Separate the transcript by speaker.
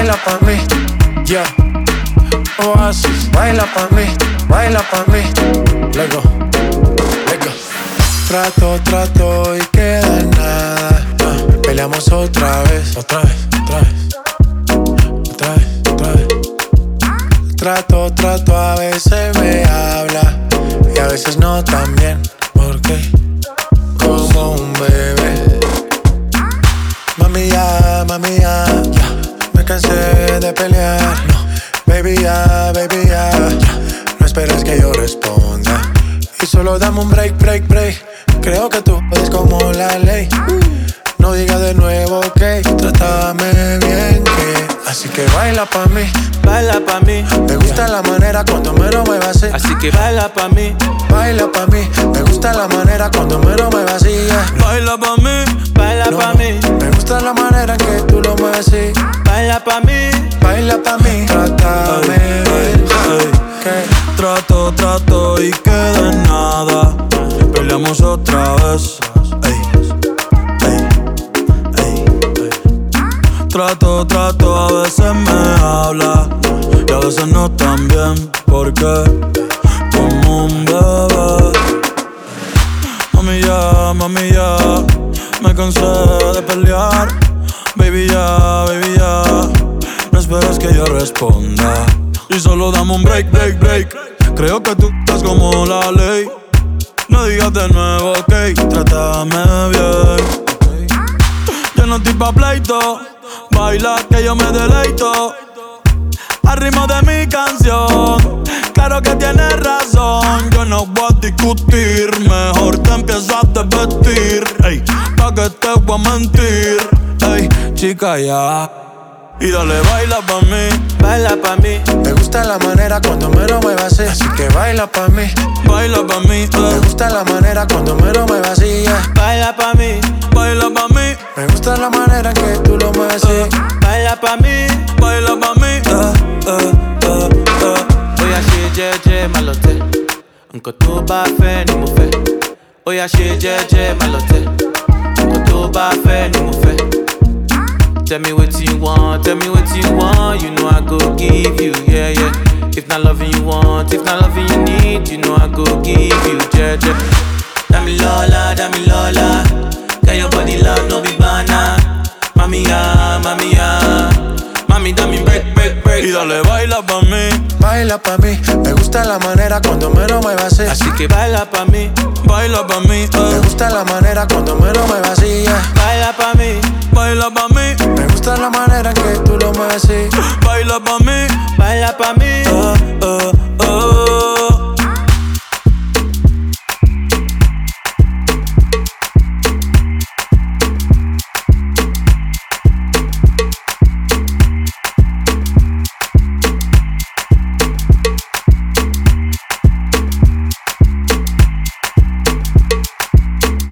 Speaker 1: baila pa' mí. Yeah. Oasis, baila pa' mí, baila pa' mí. Let's go, let's go. Trato y queda en nada. Peleamos otra vez. Otra vez. Trato, a veces me habla y a veces no tan bien. ¿Por qué? Como un bebé. Mami ya, me cansé de pelear. No. Baby ya, no esperes que yo responda. Y solo dame un break. Creo que tú eres como la ley. No digas de nuevo, ok. Trátame bien, que así que baila pa' mí.
Speaker 2: Baila pa' mí.
Speaker 1: Me gusta la manera cuando me lo muevas así.
Speaker 2: Así que baila pa' mí.
Speaker 1: Baila pa' mí. Me gusta la manera cuando me lo muevas así.
Speaker 2: Baila pa' mí. Baila pa' mí.
Speaker 1: Me gusta la manera en que tú lo mueves así.
Speaker 2: Baila pa' mí.
Speaker 1: Baila pa' mí. Trátame bien.
Speaker 3: Trato y queda en nada. Peleamos otra vez. Trato, a veces me habla y a veces no tan bien. Porque como un bebé. Mami ya, me cansé de pelear. Baby ya, no esperes que yo responda. Y solo dame un break. Creo que tú estás como la ley. No digas de nuevo, ok. Trátame bien. Yo no estoy pa' pleito. Baila que yo me deleito. Al ritmo de mi canción. Claro que tienes razón. Yo no voy a discutir. Mejor te empiezas a vestir. Ey, pa' que te voy a mentir. Ey, chica ya. Y dale, baila pa' mí.
Speaker 2: Baila pa' mí.
Speaker 1: Me gusta la manera cuando me lo muevas así. Así que baila pa' mí.
Speaker 3: Baila pa' mí.
Speaker 1: Me gusta la manera cuando me lo muevas así.
Speaker 2: Baila pa' mí.
Speaker 3: Baila pa' mí.
Speaker 1: Me gusta la manera en que tú lo mueves así.
Speaker 2: Baila pa' mí.
Speaker 3: Baila pa' mí.
Speaker 2: Oya ṣe jẹ́jẹ́ má lọ tẹ̀. Nǹkan tó bá fẹ́ ni mo fẹ́. Oya ṣe jẹ́jẹ́ má lọ tẹ̀. Nǹkan tó bá fẹ́ ni mo fẹ́. Tell me what you want, you know I go give you, yeah. If not loving you want, if not loving you need, you know I go give you, yeah. Dami Lola, get your body love, no be banana. Mami ya, mami dame break.
Speaker 3: Y dale, baila pa' mí.
Speaker 1: Baila pa' mí, me gusta la manera cuando me lo muevas así.
Speaker 2: Así que baila pa' mí.
Speaker 3: Baila pa' mí.
Speaker 1: Me gusta la manera cuando me lo muevas así.
Speaker 2: Baila pa' mí.
Speaker 3: Baila pa' mí.
Speaker 1: Me gusta la manera en que tú lo mueves así.
Speaker 3: Baila pa' mí.
Speaker 2: Baila pa' mí.